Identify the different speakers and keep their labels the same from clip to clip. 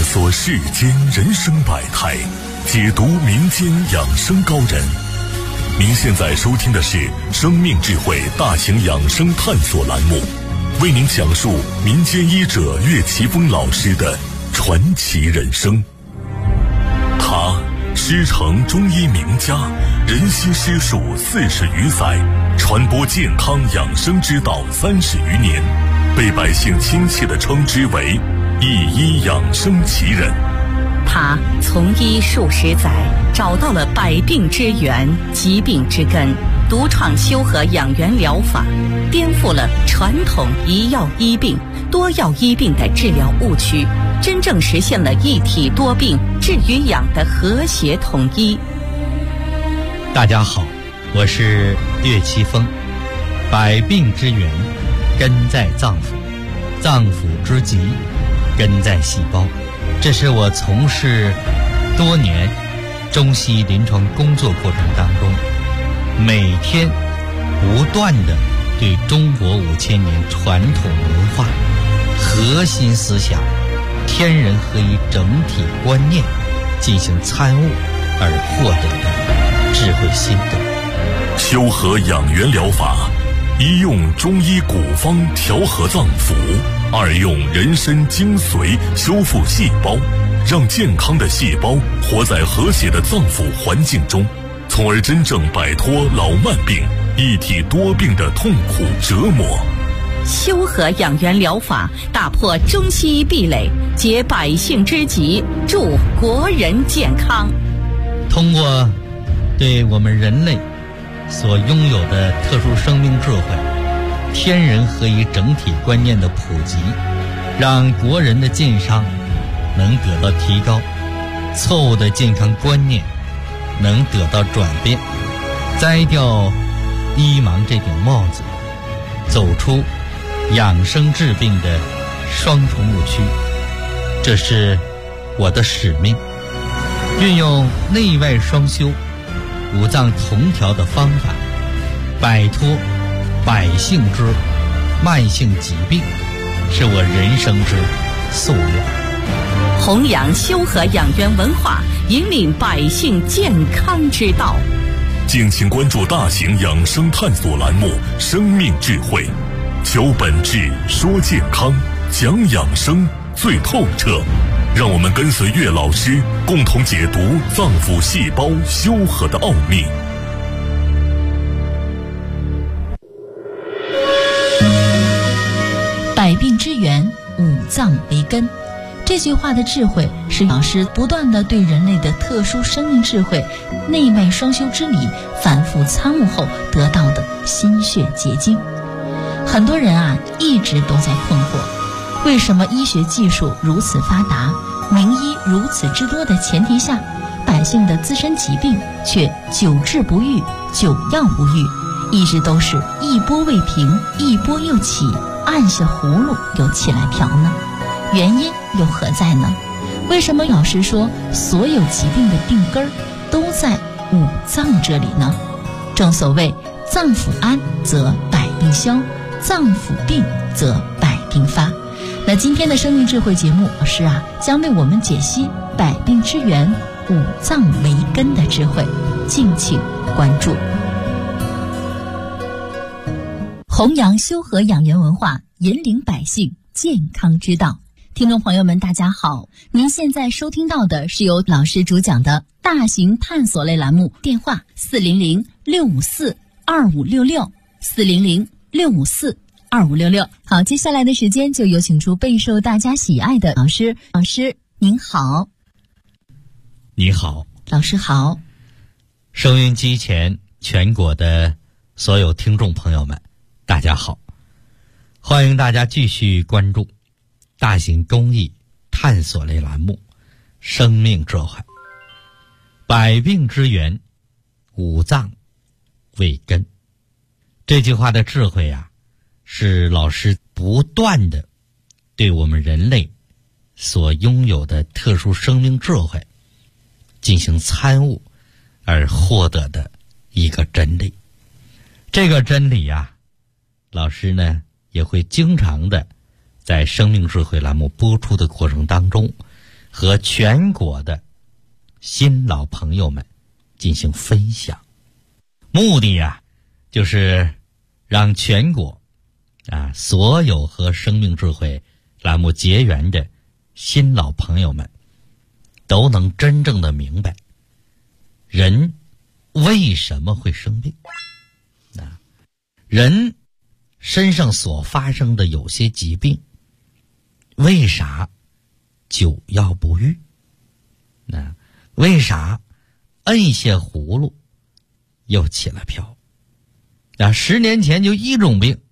Speaker 1: 索世间人生百态，解读民间养生高人。您现在收听的是生命智慧大型养生探索栏目，为您讲述民间医者岳奇峰老师的传奇人生。他师承中医名家，人心师术40余载，传播健康养生之道30余年，被百姓亲切地称之为一医养生奇人。
Speaker 2: 他从医数十载，找到了百病之源、疾病之根，独创修和养元疗法，颠覆了传统一药医病、多药医病的治疗误区，真正实现了一体多病、治与养的和谐统一。
Speaker 3: 大家好，我是岳奇峰。百病之源根在脏腑，脏腑之疾根在细胞。这是我从事多年中西临床工作过程当中，每天不断地对中国5000年传统文化核心思想天人合一整体观念进行参悟而获得的智慧心得。
Speaker 1: 修和养元疗法，一用中医古方调和脏腑，二用人参精髓修复细胞，让健康的细胞活在和谐的脏腑环境中，从而真正摆脱老慢病、一体多病的痛苦折磨。
Speaker 2: 修和养元疗法打破中西医壁垒，解百姓之急，助国人健康。
Speaker 3: 通过对我们人类所拥有的特殊生命智慧、天人合一整体观念的普及，让国人的健康能得到提高，错误的健康观念能得到转变，摘掉医盲这顶帽子，走出养生治病的双重误区。这是我的使命，运用内外双修、五脏同调的方法，摆脱百姓之慢性疾病，是我人生之夙愿。
Speaker 2: 弘扬修和养元文化，引领百姓健康之道。
Speaker 1: 敬请关注大型养生探索栏目《生命智慧》，求本质，说健康，讲养生最透彻。让我们跟随岳老师，共同解读脏腑细胞修和的奥秘。
Speaker 4: 百病之源，五脏为根。这句话的智慧是老师不断地对人类的特殊生命智慧、内外双修之理反复参悟后得到的心血结晶。很多人一直都在困惑，为什么医学技术如此发达，名医如此之多的前提下，百姓的自身疾病却久治不愈、久药无愈，一直都是一波未平，一波又起，按下葫芦又起来瓢呢？原因又何在呢？为什么老师说所有疾病的病根儿都在五脏这里呢？正所谓脏腑安则百病消，脏腑病则百病发。那今天的生命智慧节目，老师将为我们解析百病之源、五脏为根的智慧，敬请关注。弘扬修和养元文化，引领百姓健康之道。听众朋友们大家好，您现在收听到的是由老师主讲的大型探索类栏目，电话400-654-2566 400-654-2566。好，接下来的时间就有请出备受大家喜爱的老师。老师您好。
Speaker 3: 你好。
Speaker 4: 老师好。
Speaker 3: 收音机前全国的所有听众朋友们大家好，欢迎大家继续关注大型公益探索类栏目《生命智慧》。百病之源，五脏为根。这句话的智慧是老师不断的对我们人类所拥有的特殊生命智慧进行参悟而获得的一个真理。这个真理老师呢也会经常的在生命智慧栏目播出的过程当中和全国的新老朋友们进行分享。目的呀，就是让全国所有和生命智慧栏目结缘的新老朋友们都能真正的明白人为什么会生病，人身上所发生的有些疾病为啥久药不愈，为啥摁下葫芦又起了瓢，10年前就一种病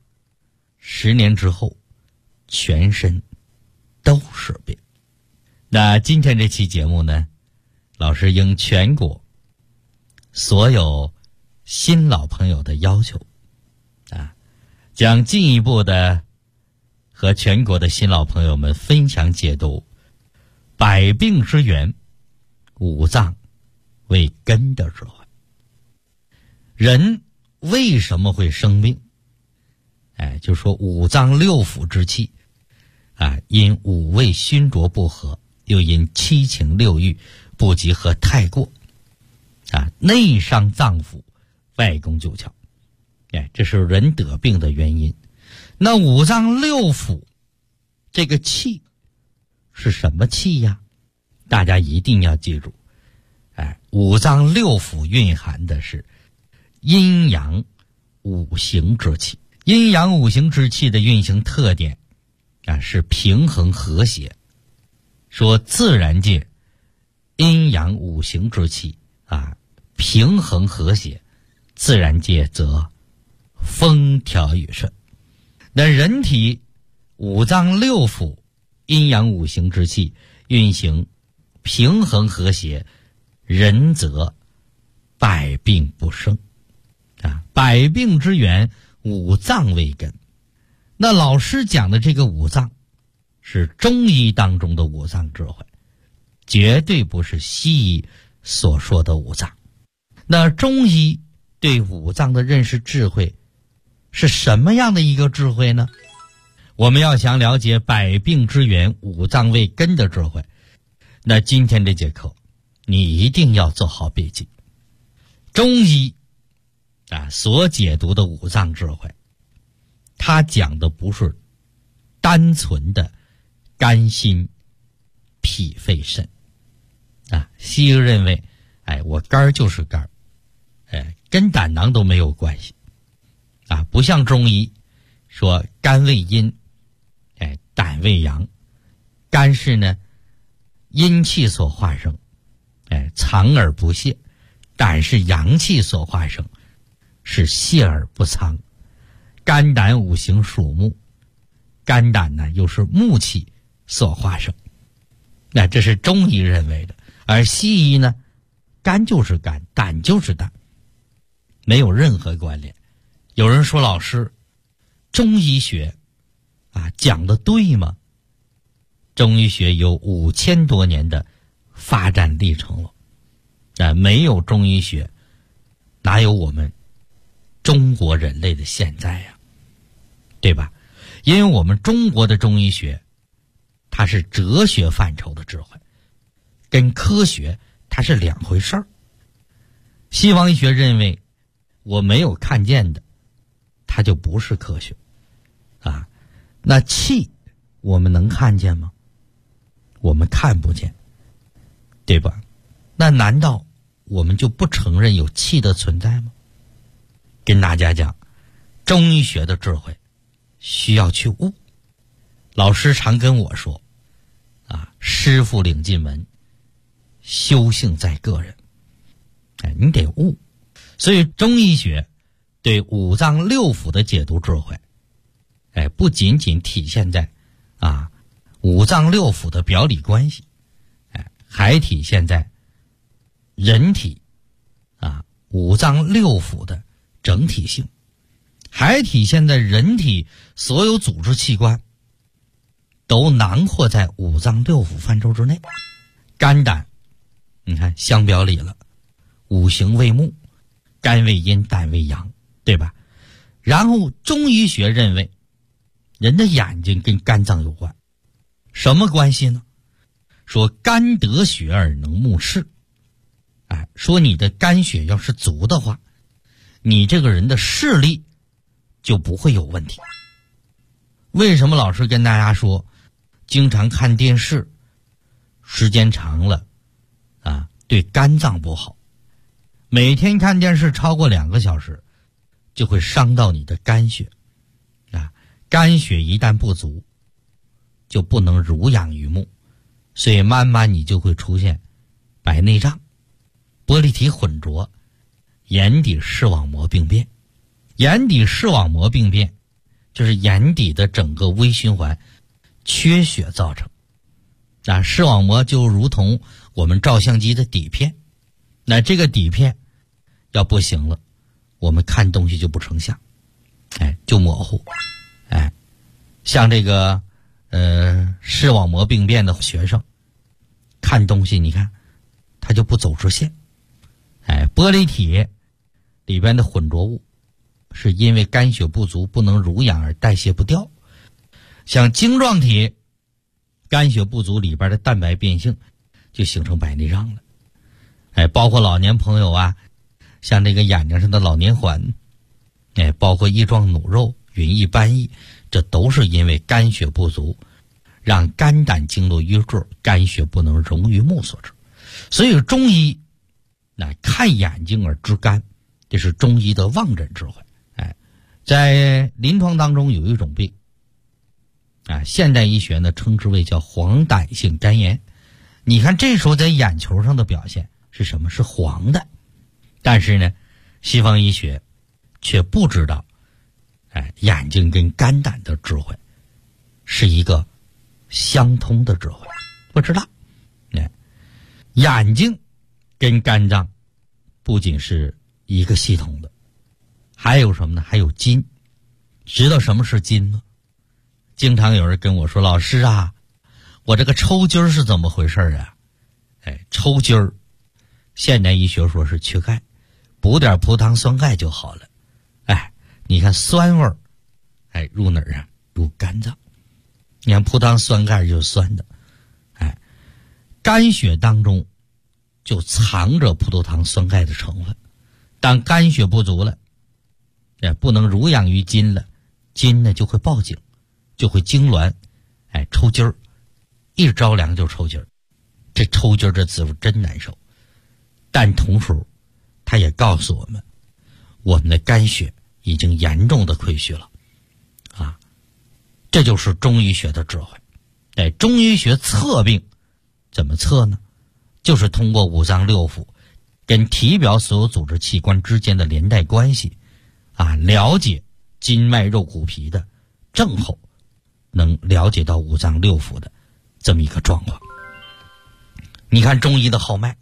Speaker 3: ，10年之后全身都是病。那今天这期节目呢，老师应全国所有新老朋友的要求将进一步的和全国的新老朋友们分享解读百病之源，五脏为根的智慧。人为什么会生病？就说五脏六腑之气因五味熏浊不和，又因七情六欲不及和太过内伤脏腑，外攻九窍，这是人得病的原因。那五脏六腑这个气是什么气呀？大家一定要记住，五脏六腑蕴含的是阴阳五行之气。阴阳五行之气的运行特点是平衡和谐。说自然界阴阳五行之气平衡和谐，自然界则风调雨顺。那人体五脏六腑阴阳五行之气运行平衡和谐，人则百病不生百病之源，五脏为根。那老师讲的这个五脏是中医当中的五脏智慧，绝对不是西医所说的五脏。那中医对五脏的认识智慧是什么样的一个智慧呢？我们要想了解百病之源，五脏为根的智慧，那今天这节课你一定要做好笔记。中医所解读的五脏智慧，它讲的不是单纯的肝心脾肺肾西医认为我肝就是肝跟胆囊都没有关系不像中医说肝为阴胆为阳，肝是呢阴气所化生藏而不泄，胆是阳气所化生，是泄而不藏。肝胆五行属木，肝胆呢又是木气所化生，那这是中医认为的。而西医呢，肝就是肝，胆就是胆，没有任何关联。有人说老师，中医学讲的对吗？中医学有5000多年的发展历程了没有中医学哪有我们中国人类的现在呀，对吧？因为我们中国的中医学它是哲学范畴的智慧，跟科学它是两回事儿。西方医学认为我没有看见的它就不是科学那气我们能看见吗？我们看不见，对吧？那难道我们就不承认有气的存在吗？跟大家讲，中医学的智慧需要去悟。老师常跟我说师傅领进门，修行在个人你得悟。所以中医学对五脏六腑的解读智慧不仅仅体现在五脏六腑的表里关系还体现在人体五脏六腑的整体性，还体现在人体所有组织器官都囊括在五脏六腑范畴之内。肝胆你看相表里了，五行为木，肝为阴，胆为阳，对吧？然后中医学认为人的眼睛跟肝脏有关，什么关系呢？ 说肝得血而能目视，说你的肝血要是足的话，你这个人的视力就不会有问题。为什么老师跟大家说经常看电视时间长了对肝脏不好？每天看电视超过2个小时就会伤到你的肝血肝血一旦不足就不能濡养于目，所以慢慢你就会出现白内障、玻璃体混浊、眼底视网膜病变。眼底视网膜病变就是眼底的整个微循环缺血造成。视网膜就如同我们照相机的底片，那这个底片要不行了，我们看东西就不成像，就模糊。像这个视网膜病变的学生看东西，你看他就不走直线。玻璃体里边的混浊物是因为肝血不足不能濡养而代谢不掉。像晶状体肝血不足里边的蛋白变性就形成白内障了。包括老年朋友像这个眼睛上的老年环，包括翼状弩肉、云翳斑翳，这都是因为肝血不足让肝胆经络淤滞，肝血不能溶于目所致。所以中医看眼睛而知肝，这是中医的望诊智慧。在临床当中有一种病现代医学呢称之为叫黄疸性肝炎。你看这时候在眼球上的表现是什么？是黄的。但是呢西方医学却不知道眼睛跟肝胆的智慧是一个相通的智慧，不知道。眼睛跟肝脏不仅是一个系统的，还有什么呢？还有筋。知道什么是筋吗？经常有人跟我说，老师我这个抽筋是怎么回事抽筋儿现代医学说是缺钙，补点葡糖酸钙就好了。你看酸味儿入哪儿入肝脏。你看葡糖酸钙就是酸的，肝血当中就藏着葡萄糖酸钙的成分。当肝血不足了，不能濡养于筋了，筋呢就会报警，就会痉挛，抽筋儿，一着凉就抽筋儿。这抽筋儿这滋味真难受，但同时它也告诉我们，我们的肝血已经严重的亏虚了这就是中医学的智慧。中医学测病怎么测呢？就是通过五脏六腑跟体表所有组织器官之间的连带关系了解筋脉肉骨皮的症候，能了解到五脏六腑的这么一个状况。你看中医的号脉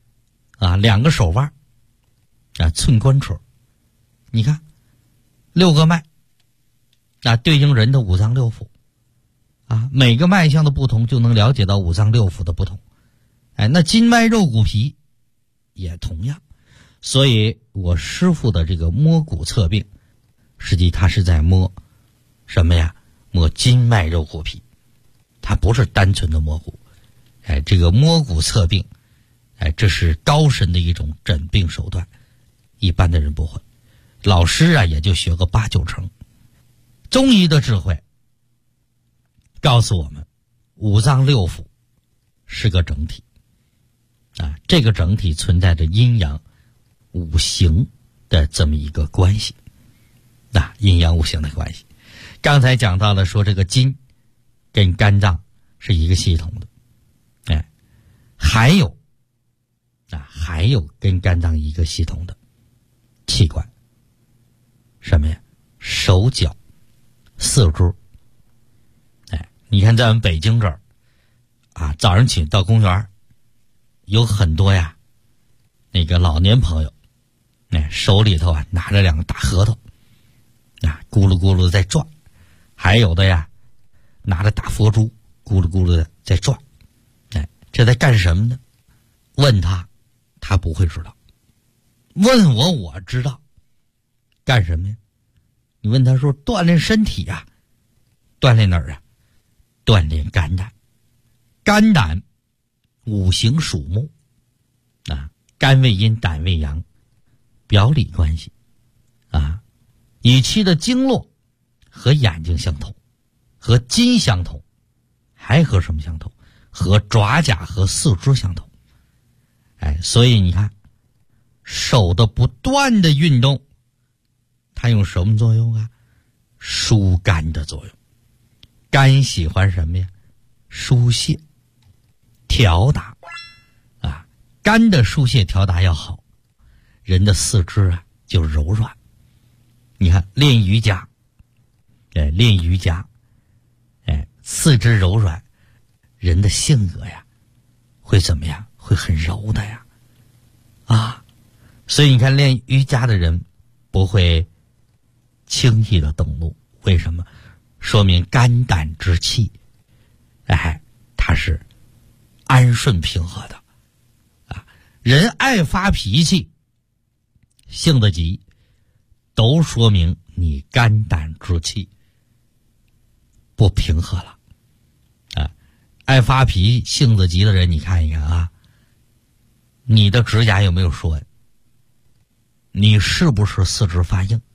Speaker 3: 2个手腕寸关尺，你看6个脉对应人的五脏六腑每个脉象的不同就能了解到五脏六腑的不同。那筋脉肉骨皮也同样。所以我师父的这个摸骨测病，实际他是在摸什么呀？摸筋脉肉骨皮，他不是单纯的摸骨。这个摸骨测病这是高深的一种诊病手段，一般的人不会。老师也就学个8、9成。中医的智慧告诉我们，五脏六腑是个整体这个整体存在着阴阳五行的这么一个关系阴阳五行的关系。刚才讲到了说这个筋跟肝脏是一个系统的，还有跟肝脏一个系统的器官，什么呀？手脚四肢。你看在我们北京这儿早上起到公园有很多那个老年朋友手里头拿着2个大核桃咕噜咕噜在转，还有的拿着大佛珠咕噜咕噜的在转。这在干什么呢？问他不会知道，问我知道。干什么呀？你问他说锻炼身体锻炼哪儿锻炼肝胆。肝胆五行属木啊，肝为阴，胆为阳，表里关系啊。乙期的经络和眼睛相同，和筋相同，还和什么相同？和爪甲和四肢相同。所以你看，手的不断的运动，它有什么作用啊？疏肝的作用。肝喜欢什么呀？疏泄调达啊，肝的疏泄调达要好，人的四肢啊就柔软。你看练瑜伽，练瑜伽，四肢柔软，人的性格呀会怎么样？会很柔的呀，啊，所以你看练瑜伽的人不会轻易的动怒，为什么？说明肝胆之气，它是安顺平和的啊。人爱发脾气，性子急，都说明你肝胆之气不平和了啊。爱发脾气、性子急的人，你看一看啊，你的指甲有没有竖纹？你是不是四肢发硬？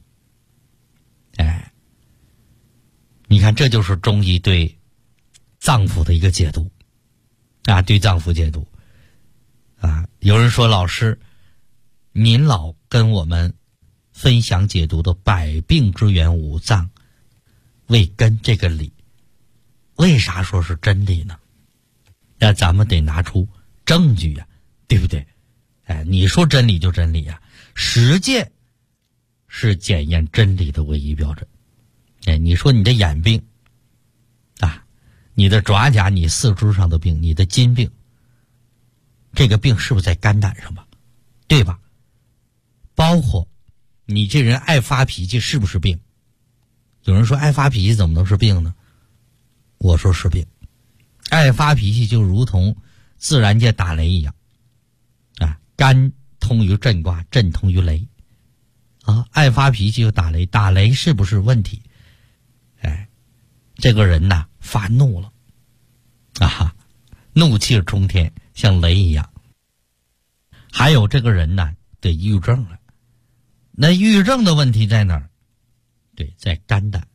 Speaker 3: 你看，这就是中医对脏腑的一个解读啊，对脏腑解读啊。有人说，老师，您老跟我们分享解读的百病之源五脏为根这个理，为啥说是真理呢？那咱们得拿出证据呀，对不对？你说真理就真理呀，实践是检验真理的唯一标准。你说你的眼病啊，你的爪甲，你四肢上的病，你的筋病，这个病是不是在肝胆上吧？对吧？包括你这人爱发脾气，是不是病？有人说爱发脾气怎么能是病呢？我说是病。爱发脾气就如同自然界打雷一样啊，肝通于震卦，震通于雷啊，爱发脾气就打雷，打雷是不是问题？这个人呐发怒了啊，怒气冲天，像雷一样。还有这个人呢得抑郁症了，那抑郁症的问题在哪儿？对，在肝胆。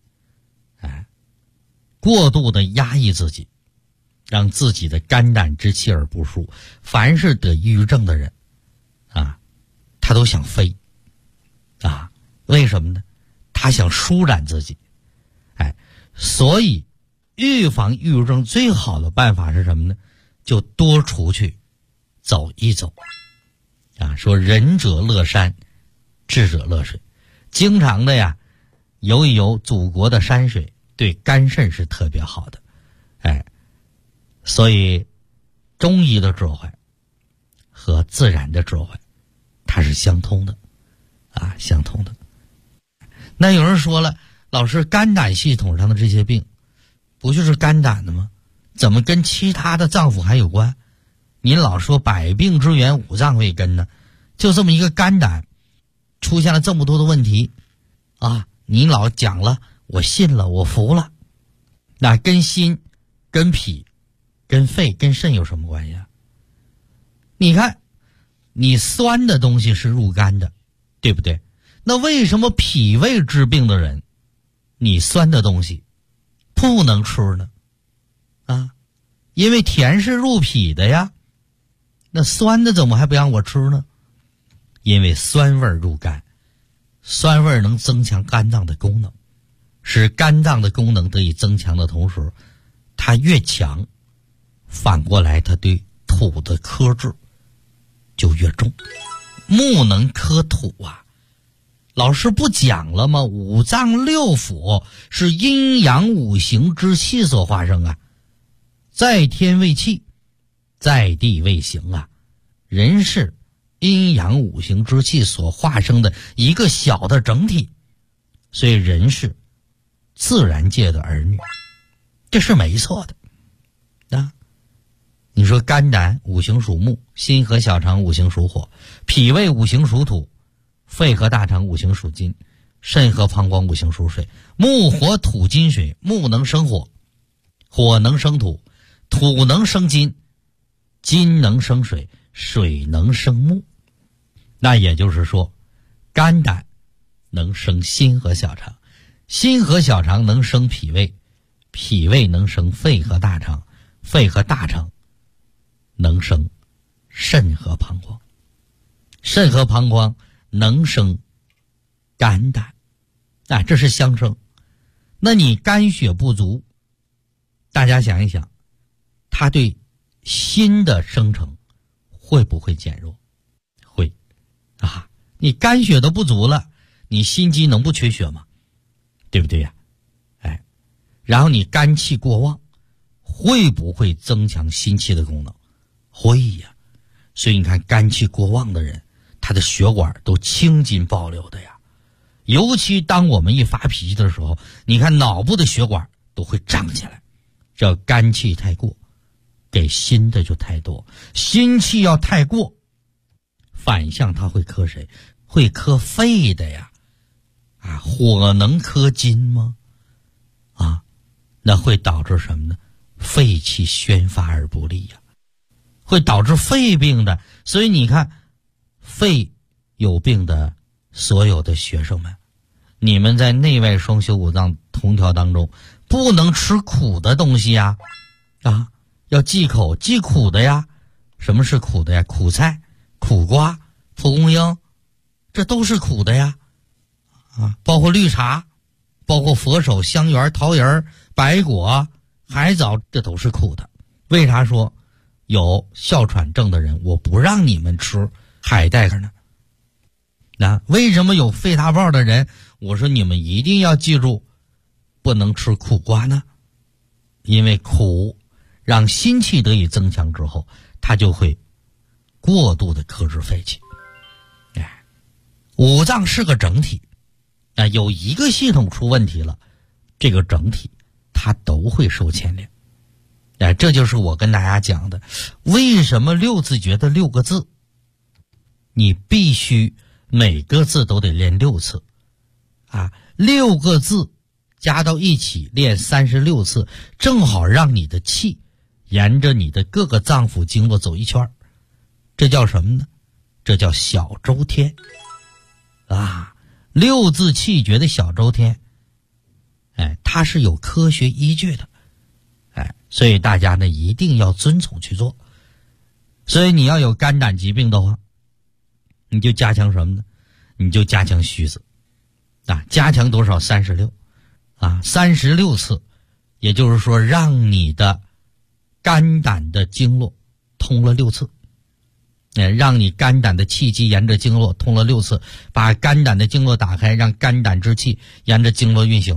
Speaker 3: 过度的压抑自己，让自己的肝胆之气而不舒。凡是得抑郁症的人啊，他都想飞啊，为什么呢？他想舒展自己。所以预防抑郁症最好的办法是什么呢？就多出去走一走啊。说仁者乐山，智者乐水，经常的呀游一游祖国的山水，对肝肾是特别好的。所以中医的智慧和自然的智慧它是相通的啊，相通的。那有人说了，老师，肝胆系统上的这些病不就是肝胆的吗？怎么跟其他的脏腑还有关？您老说百病之源五脏为根呢，就这么一个肝胆出现了这么多的问题啊！您老讲了，我信了，我服了。那跟心、跟脾、跟肺、跟肾有什么关系啊？你看，你酸的东西是入肝的，对不对？那为什么脾胃治病的人你酸的东西不能吃呢？啊，因为甜是入脾的呀，那酸的怎么还不让我吃呢？因为酸味入肝，酸味能增强肝脏的功能，使肝脏的功能得以增强的同时，它越强，反过来它对土的克制就越重。木能克土啊，老师不讲了吗？五脏六腑是阴阳五行之气所化生啊，在天为气，在地为形啊。人是阴阳五行之气所化生的一个小的整体，所以人是自然界的儿女，这是没错的啊。你说肝胆五行属木，心和小肠五行属火，脾胃五行属土，肺和大肠五行属金，肾和膀胱五行属水。木火土金水，木能生火，火能生土，土能生金， 金能生水，水能生木。那也就是说，肝胆能生心和小肠，心和小肠能生脾胃，脾胃能生肺和大肠，肺和大肠能生肾和膀胱，肾和膀胱能生肝胆。这是相生。那你肝血不足，大家想一想，它对心的生成会不会减弱？会你肝血都不足了，你心肌能不缺血吗？对不对呀？然后你肝气过旺，会不会增强心气的功能？会呀。所以你看肝气过旺的人，他的血管都青筋暴流的呀。尤其当我们一发脾气的时候，你看脑部的血管都会胀起来，这肝气太过，给心的就太多。心气要太过，反向它会克谁？会克肺的呀。火能克金吗？那会导致什么呢？肺气宣发而不利呀，会导致肺病的。所以你看，肺有病的所有的学生们，你们在内外双修五脏同调当中，不能吃苦的东西呀，要忌口，忌苦的呀。什么是苦的呀？苦菜、苦瓜、蒲公英，这都是苦的呀。包括绿茶，包括佛手、香橼、桃仁、白果、海藻，这都是苦的。为啥说有哮喘症的人我不让你们吃海带呢？为什么有肺大泡的人我说你们一定要记住不能吃苦瓜呢？因为苦让心气得以增强之后，它就会过度的克制肺气。五脏是个整体，有一个系统出问题了，这个整体它都会受牵连。这就是我跟大家讲的，为什么六字诀的6个字你必须每个字都得练6次，6个字加到一起练36次，正好让你的气沿着你的各个脏腑经络走一圈。这叫什么呢？这叫小周天6字气诀的小周天，它是有科学依据的，所以大家呢一定要遵从去做。所以你要有肝胆疾病的话，你就加强什么呢？你就加强虚子加强多少？36次，也就是说让你的肝胆的经络通了6次，让你肝胆的气机沿着经络通了6次，把肝胆的经络打开，让肝胆之气沿着经络运行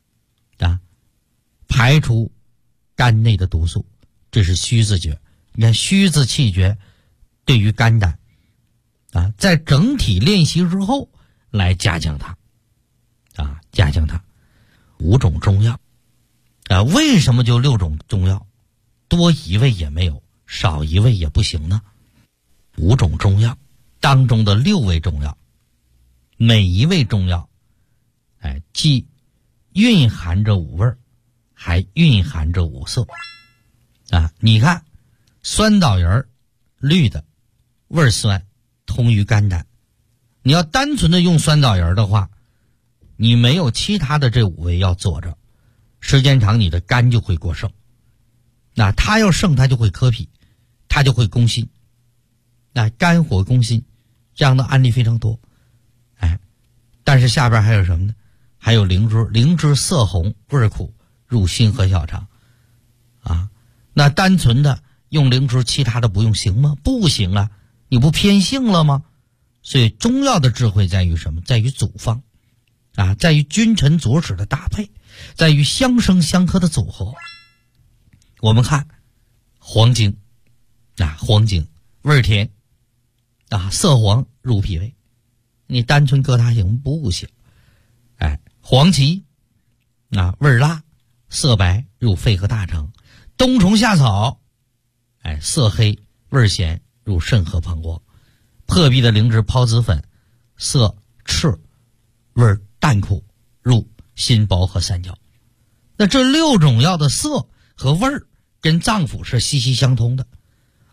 Speaker 3: 排除肝内的毒素，这是虚字诀。你看虚字气诀对于肝胆在整体练习之后来加强它加强它。5种中药为什么就6种中药？多一味也没有，少一味也不行呢？5种中药当中的6味中药，每一味中药既蕴含着5味，还蕴含着5色你看酸枣仁绿的，味酸，通于肝胆。你要单纯的用酸枣仁的话，你没有其他的这5味药佐着，时间长你的肝就会过盛。它要盛，它就会克脾，它就会攻心。肝火攻心，这样的案例非常多。但是下边还有什么呢？还有灵芝，灵芝色红味苦，入心和小肠那单纯的用灵芝，其他的不用行吗？不行啊，你不偏性了吗？所以中药的智慧在于什么？在于组方在于君臣佐使的搭配，在于相生相克的组合。我们看黄精黄精味甜色黄入脾胃，你单纯搁它行不行？黄芪味辣，色白入肺和大肠。冬虫夏草色黑味咸，入肾和膀胱。破壁的灵芝孢子粉，色赤味淡苦，入心包和三焦。那这6种药的色和味儿跟脏腑是息息相通的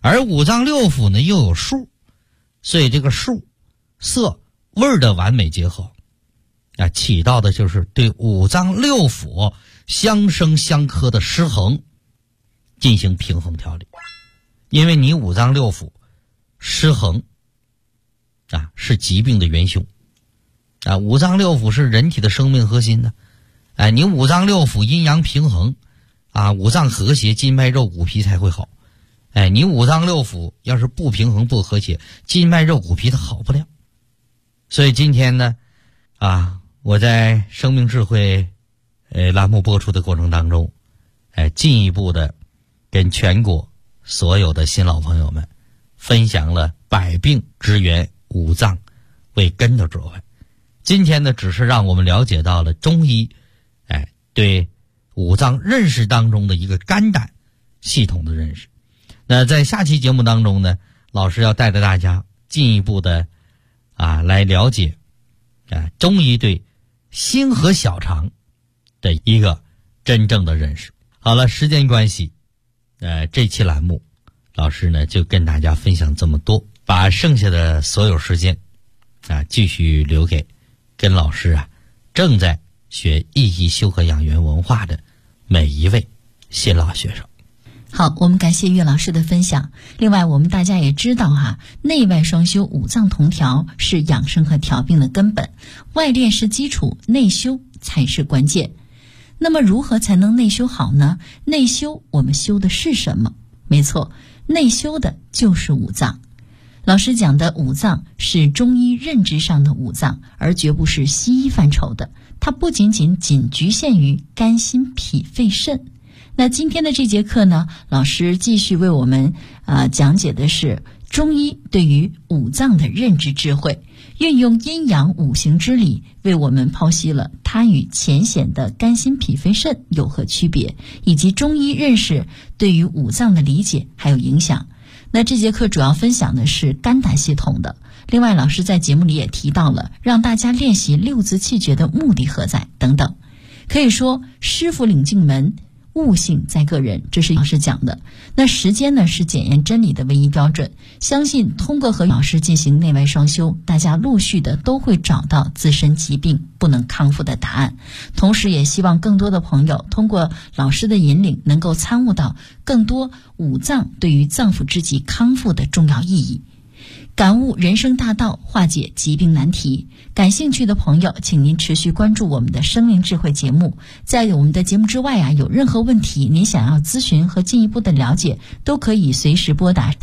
Speaker 3: 而五脏六腑呢又有数，所以这个数、色、味儿的完美结合起到的就是对五脏六腑相生相克的失衡进行平衡调理。因为你五脏六腑失衡是疾病的元凶五脏六腑是人体的生命核心的你五脏六腑阴阳平衡五脏和谐，筋脉肉骨皮才会好你五脏六腑要是不平衡不和谐，筋脉肉骨皮它好不了。所以今天呢我在生命智慧栏目播出的过程当中进一步的跟全国所有的新老朋友们分享了百病之源五脏为根的智慧。今天呢只是让我们了解到了中医对五脏认识当中的一个肝胆系统的认识。那在下期节目当中呢，老师要带着大家进一步的来了解中医对心和小肠的一个真正的认识。好了，时间关系这期栏目老师呢就跟大家分享这么多，把剩下的所有时间继续留给跟老师正在学意义修和养元文化的每一位新老学生。
Speaker 4: 好，我们感谢岳老师的分享。另外我们大家也知道内外双修，五脏同调是养生和调病的根本，外练是基础，内修才是关键。那么如何才能内修好呢？内修我们修的是什么？没错，内修的就是五脏。老师讲的五脏是中医认知上的五脏，而绝不是西医范畴的，它不仅局限于肝心脾肺肾。那今天的这节课呢，老师继续为我们讲解的是中医对于五脏的认知智慧，运用阴阳五行之理，为我们剖析了它与浅显的肝心脾肺肾有何区别，以及中医认识对于五脏的理解还有影响。那这节课主要分享的是肝胆系统的。另外老师在节目里也提到了让大家练习六字气诀的目的何在等等。可以说师傅领进门，悟性在个人，这是老师讲的。那时间呢是检验真理的唯一标准，相信通过和老师进行内外双修，大家陆续的都会找到自身疾病不能康复的答案。同时也希望更多的朋友通过老师的引领，能够参悟到更多五脏对于脏腑之疾康复的重要意义，感悟人生大道，化解疾病难题。感兴趣的朋友请您持续关注我们的生命智慧节目。在我们的节目之外有任何问题您想要咨询和进一步的了解，都可以随时拨打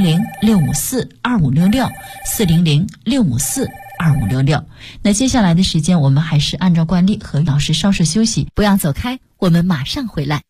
Speaker 4: 400-654-2566 400-654-2566。那接下来的时间我们还是按照惯例和老师稍事休息，不要走开，我们马上回来。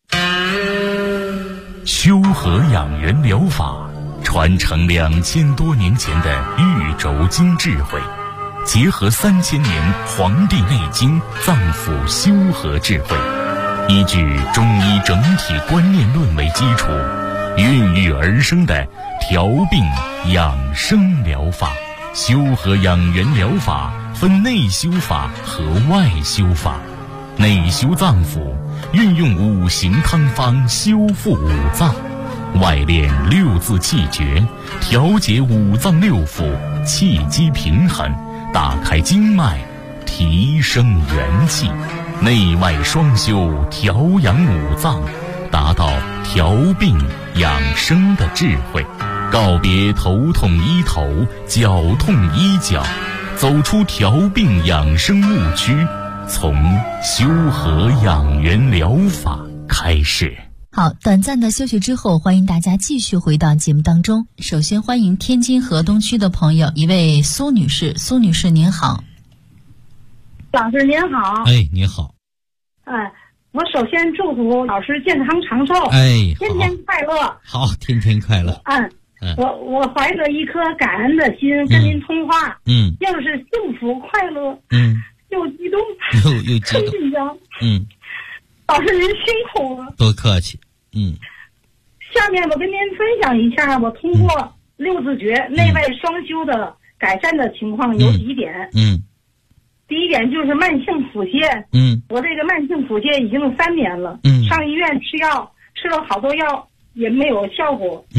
Speaker 1: 修和养元疗法传承2000多年前的玉轴经智慧，结合3000年《黄帝内经》脏腑修和智慧，依据中医整体观念论为基础，孕育而生的调病养生疗法。修和养元疗法分内修法和外修法。内修脏腑，运用五行汤方修复五脏；外练六字气诀，调节五脏六腑，气机平衡，打开经脉，提升元气。内外双修，调养五脏，达到调病养生的智慧。告别头痛医头，脚痛医脚，走出调病养生误区，从修和养元疗法开始。
Speaker 4: 好，短暂的休息之后，欢迎大家继续回到节目当中。首先欢迎天津河东区的朋友，一位苏女士。苏女士您好。
Speaker 5: 老师您好。
Speaker 3: 哎，你好。
Speaker 5: 我首先祝福老师健康长寿，天天快乐。
Speaker 3: 好，天天快乐。
Speaker 5: 我怀着一颗感恩的心跟您通话，又是幸福快乐，又激动，又紧张，老师您辛苦了。
Speaker 3: 多客气。
Speaker 5: 下面我跟您分享一下我通过六字诀内外双修的改善的情况有几点。第一点就是慢性腹泻，我这个慢性腹泻已经3年了，上医院吃药，吃了好多药也没有效果，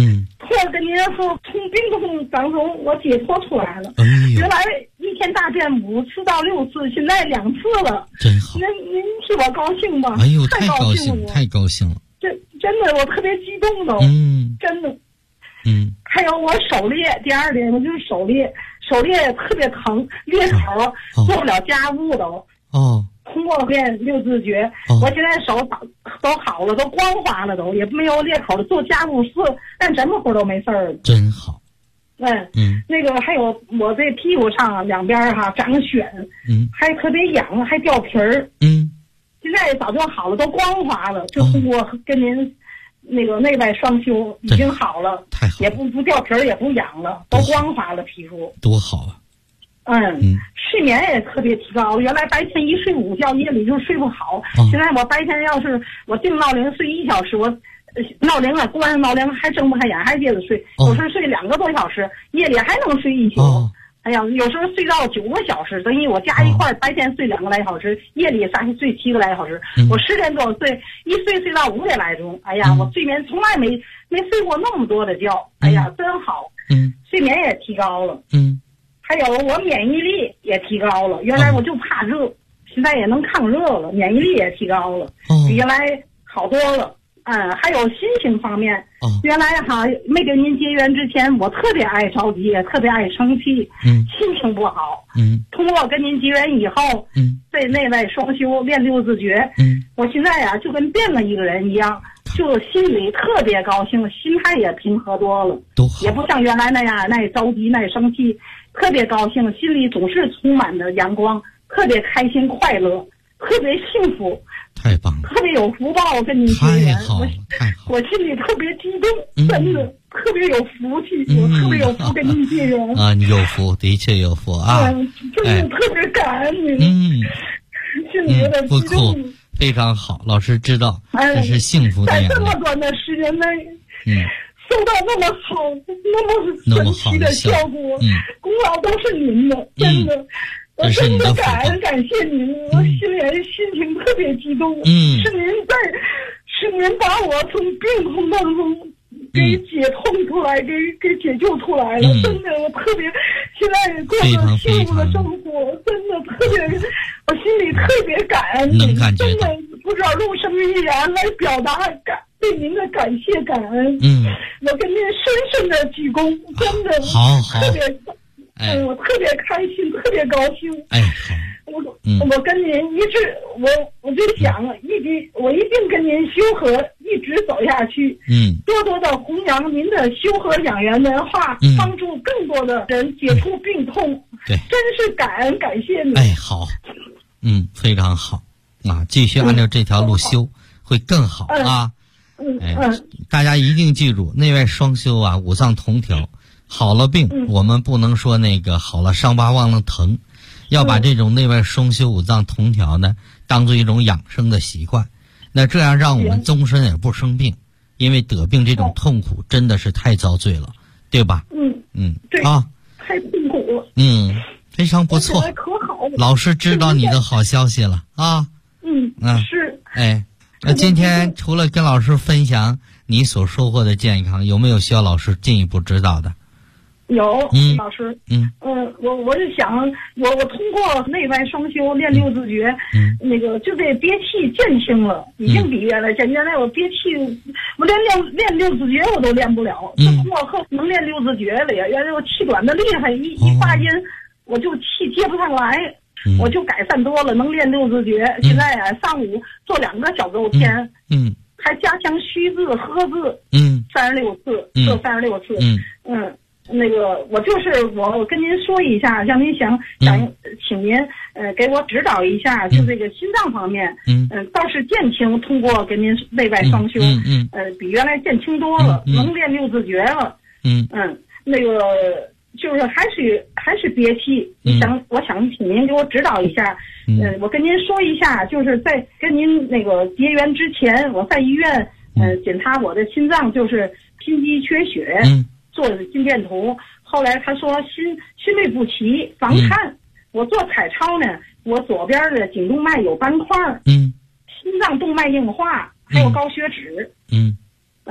Speaker 5: 我跟您说，从病痛当中我解脱出来了。原来一天大便5次到6次，现在2次了。
Speaker 3: 真好。
Speaker 5: 您替我高兴吧？
Speaker 3: 哎呦，太高兴了，太高兴了。
Speaker 5: 真的，我特别激动都。真的。还有我手裂，第2点我就是手裂特别疼，裂口做不了家务都。通过练6字诀，我现在手都好了，都光滑了，都也没有裂口了，做家务事干什么活都没事儿了。
Speaker 3: 真好。
Speaker 5: 那个还有我这屁股上两边长癣，还特别痒，还掉皮儿。现在早就好了，都光滑了，就通过跟您那个内外双修已经好了，
Speaker 3: 太好了，
Speaker 5: 也不掉皮儿，也不痒了，都光滑了皮肤，
Speaker 3: 多好啊！
Speaker 5: 睡眠也特别提高。原来白天一睡午觉，夜里就睡不好。现在我白天要是我定闹铃睡1小时，我闹铃了关上闹铃还睁不开眼，还接着睡。有时候睡2个多小时，夜里还能睡1宿。哎呀，有时候睡到9个小时，等于我加一块白天睡2个来小时，夜里睡7个来小时。我10点多睡，一睡到5点来钟。哎呀，我睡眠从来没睡过那么多的觉。哎呀，真好。睡眠也提高了。还有我免疫力也提高了，原来我就怕热，现在也能抗热了，免疫力也提高了，比原来好多了。还有心情方面，原来没跟您结缘之前，我特别爱着急，也特别爱生气，心情不好。通过跟您结缘以后，在内外双修练6字诀，我现在就跟变了一个人一样，就心里特别高兴，心态也平和多了，也不像原来那样那着急那生气。特别高兴，心里总是充满着阳光，特别开心快乐，特别幸福，
Speaker 3: 太棒了，
Speaker 5: 特别有福报。我跟您结缘，我心里特别激动，真的特别有福气，我特别有福跟您结缘
Speaker 3: 啊！你有福，的确有福啊！
Speaker 5: 真的特别感恩您，心里有点激动。
Speaker 3: 非常好，老师知道这是幸福的眼泪。
Speaker 5: 在这么短的时间内，收到那么好、那么神奇的效果，功劳都是您的，真的，我真的感谢您，我心情特别激动，是您把我从病痛当中给解痛出来，给解救出来了，真的，我特别现在过着幸福的生活，真的特别，我心里特别感恩您，真的不知道用什么语言来表达对您的感谢感恩。我跟您深深的鞠躬，真的特别，我特别开心，特别高兴。我跟您一直，我就想我一定跟您修和一直走下去。多多的弘扬您的修和养元文化，帮助更多的人解除病痛。
Speaker 3: 对，
Speaker 5: 真是感恩感谢您。
Speaker 3: 好，非常好啊！继续按照这条路修，会更好啊。大家一定记住，内外双修啊，5脏同调。好了病，我们不能说那个好了伤疤忘了疼，要把这种内外双修5脏同调呢，当做一种养生的习惯。那这样让我们终身也不生病，因为得病这种痛苦真的是太遭罪了，对吧？
Speaker 5: 对太痛苦了。
Speaker 3: 非常不错。老师知道你的好消息了啊。
Speaker 5: 是。
Speaker 3: 那今天除了跟老师分享你所收获的健康，有没有需要老师进一步指导的？
Speaker 5: 有，老师，我是想，我通过内外双修练6字诀，那个就这憋气减轻了，已经比原来减。原来我憋气，我练6字诀我都练不了，就通过后能练6字诀了呀。原来我气短的厉害，一发音我就气接不上来。我就改善多了，能练6字诀。现在上午做2个小周天，还加强虚字、合字，36次，做36次。那个我跟您说一下，像您想请您给我指导一下，就这个心脏方面，倒是减轻，通过跟您内外双修，比原来减轻多了，能练6字诀了。那个。就是还是憋气，我想请您给我指导一下。我跟您说一下，就是在跟您那个结缘之前，我在医院检查我的心脏，就是心肌缺血，做的心电图。后来他说心律不齐，房看。我做彩超呢，我左边的颈动脉有斑块，心脏动脉硬化，还有高血脂。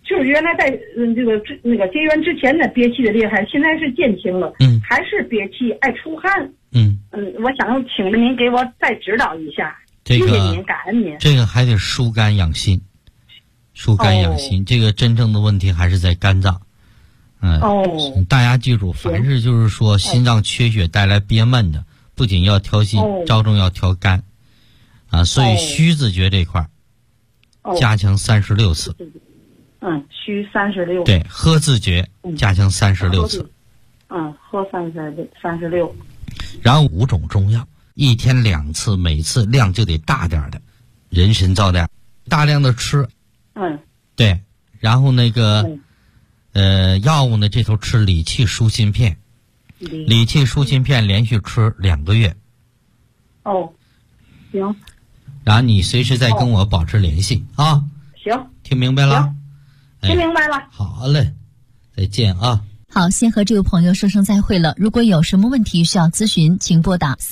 Speaker 5: 就是原来在那个结缘之前的憋气的厉害，现在是减轻了，还是憋气爱出汗，我想请着您给我再指导一下，谢谢您，感恩您。
Speaker 3: 这个还得疏肝养心，疏肝养心，这个真正的问题还是在肝脏。大家记住，凡是就是说心脏缺血带来憋闷的，不仅要调心，着重要调肝，所以虚自觉这块加强36次。
Speaker 5: 虚36。
Speaker 3: 对，喝自觉加强36次。
Speaker 5: 喝36。
Speaker 3: 然后5种中药，一天2次，每次量就得大点的，人参皂苷，大量的吃。对，然后那个。药物呢，这头吃理气舒心片，理气舒心片连续吃2个月。
Speaker 5: 行。
Speaker 3: 然后你随时再跟我保持联系啊。
Speaker 5: 行。
Speaker 3: 听明白了？
Speaker 5: 听明白了。
Speaker 3: 好嘞，再见啊。
Speaker 4: 好，先和这位朋友说声再会了。如果有什么问题需要咨询，请拨打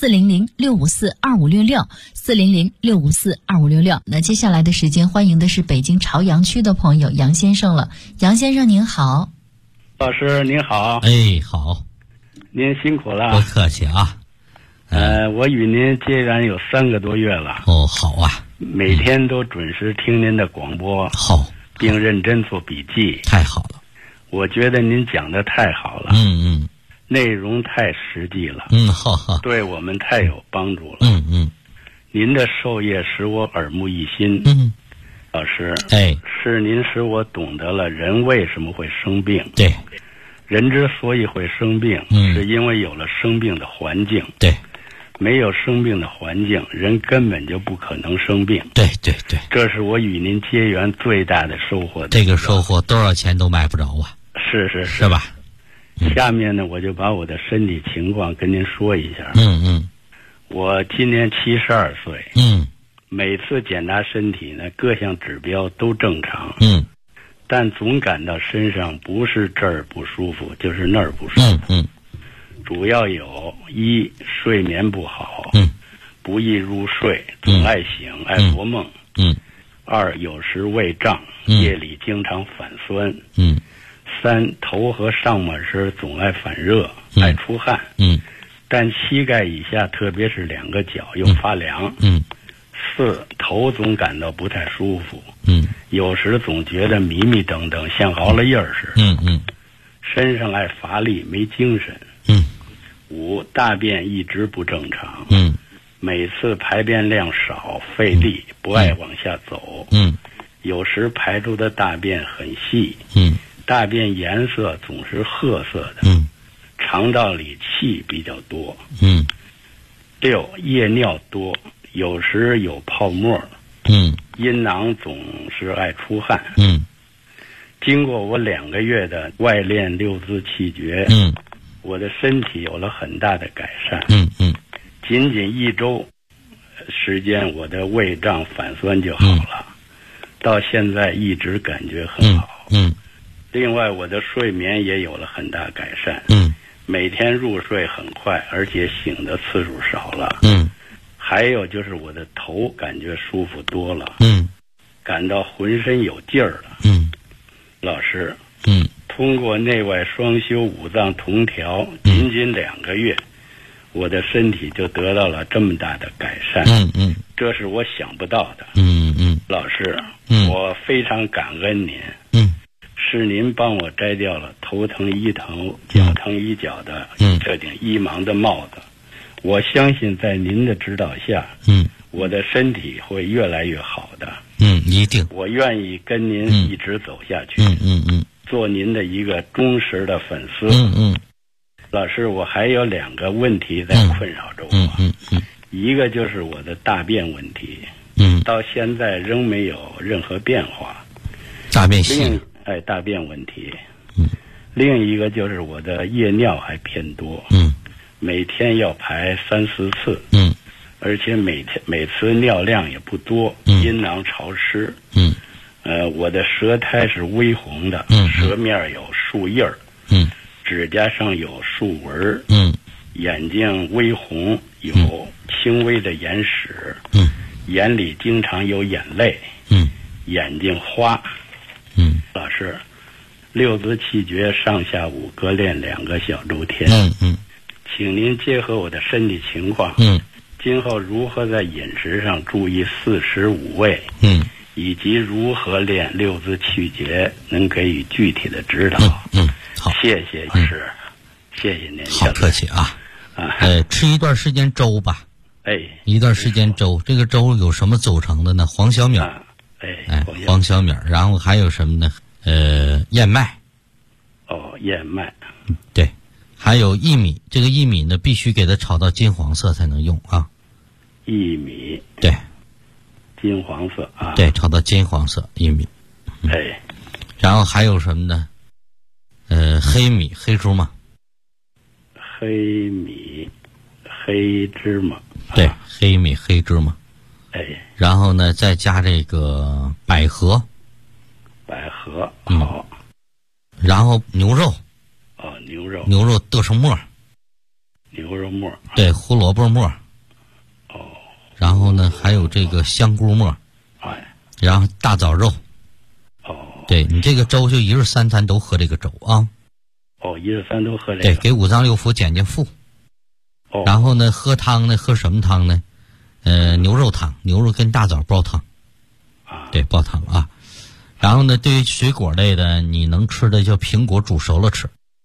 Speaker 4: 400-654-2566，400-654-2566。那接下来的时间，欢迎的是北京朝阳区的朋友杨先生了。杨先生您好。
Speaker 6: 老师您好。
Speaker 3: 好。
Speaker 6: 您辛苦了。
Speaker 3: 不客气啊。
Speaker 6: 我与您结缘有3个多月了。
Speaker 3: 好啊。
Speaker 6: 每天都准时听您的广播。
Speaker 3: 好。
Speaker 6: 并认真做笔记。
Speaker 3: 太好了。
Speaker 6: 我觉得您讲的太好了，内容太实际了，
Speaker 3: 好，
Speaker 6: 对我们太有帮助了，您的授业使我耳目一新，老师，是您使我懂得了人为什么会生病，
Speaker 3: 对，
Speaker 6: 人之所以会生病，是因为有了生病的环境，
Speaker 3: 对。
Speaker 6: 没有生病的环境，人根本就不可能生病。
Speaker 3: 对，
Speaker 6: 这是我与您结缘最大的收获。
Speaker 3: 这个收获多少钱都买不着啊！是吧？
Speaker 6: 下面呢，我就把我的身体情况跟您说一下。我今年72岁。每次检查身体呢，各项指标都正常。但总感到身上不是这儿不舒服，就是那儿不舒服。主要有1睡眠不好，不易入睡，总爱醒，爱做梦。2有时胃胀，夜里经常反酸。3头和上半身总爱反热，爱出汗。但膝盖以下，特别是2个脚又发凉。4头总感到不太舒服。有时总觉得迷迷瞪瞪，像熬了夜儿似的。身上爱乏力，没精神。5大便一直不正常。每次排便量少，费力，不爱往下走。有时排出的大便很细。大便颜色总是褐色的。肠道里气比较多。6夜尿多，有时有泡沫。阴囊总是爱出汗。经过我2个月的外练6字气诀，我的身体有了很大的改善。仅仅1周时间，我的胃胀反酸就好了。到现在一直感觉很好。另外，我的睡眠也有了很大改善。每天入睡很快，而且醒的次数少了。还有就是我的头感觉舒服多了。感到浑身有劲儿了。老师，通过内外双修5脏同调，仅仅2个月，我的身体就得到了这么大的改善。这是我想不到的。老师，我非常感恩您。是您帮我摘掉了头疼1头、脚疼1脚的这顶一盲的帽子。我相信在您的指导下，我的身体会越来越好的。一定。我愿意跟您一直走下去。做您的一个忠实的粉丝。老师，我还有2个问题在困扰着我。一个就是我的大便问题。到现在仍没有任何变化。
Speaker 3: 大便细。
Speaker 6: 大便问题。另一个就是我的夜尿还偏多。每天要排3-4次。而且每次尿量也不多。阴囊潮湿。我的舌苔是微红的。舌面有树印儿。指甲上有竖纹。眼睛微红，有轻微的眼屎。眼里经常有眼泪。眼睛花。 老师，六字气诀上下午各练2个小周天。请您结合我的身体情况，今后如何在饮食上注意4时5味，以及如何练六字气诀，能给予具体的指导。
Speaker 3: 好，
Speaker 6: 谢谢医师，谢谢您。
Speaker 3: 好，客气啊。吃一段时间粥吧。一段时间粥，这个粥有什么组成的呢？黄小米。黄小米，然后还有什么呢？燕麦。
Speaker 6: 燕麦。
Speaker 3: 对，还有薏米。这个薏米呢，必须给它炒到金黄色才能用啊。
Speaker 6: 薏米。
Speaker 3: 对。
Speaker 6: 金黄色啊。
Speaker 3: 对，炒到金黄色薏米。然后还有什么呢？黑米、黑芝麻。
Speaker 6: 黑米、黑芝麻。
Speaker 3: 对，黑米、黑芝麻。然后呢，再加这个百合。好。然后牛肉。牛肉剁成末。
Speaker 6: 牛肉末。
Speaker 3: 对，胡萝卜末。然后呢，还有这个香菇末。然后大枣肉。对，你这个粥就1日3餐都喝这个粥啊。
Speaker 6: 1日3都喝这个。
Speaker 3: 对，给五脏六腑减负。然后呢，喝汤呢，喝什么汤呢？牛肉汤，牛肉跟大枣煲汤。对，煲汤啊。然后呢，对于水果类的，你能吃的就苹果煮熟了吃。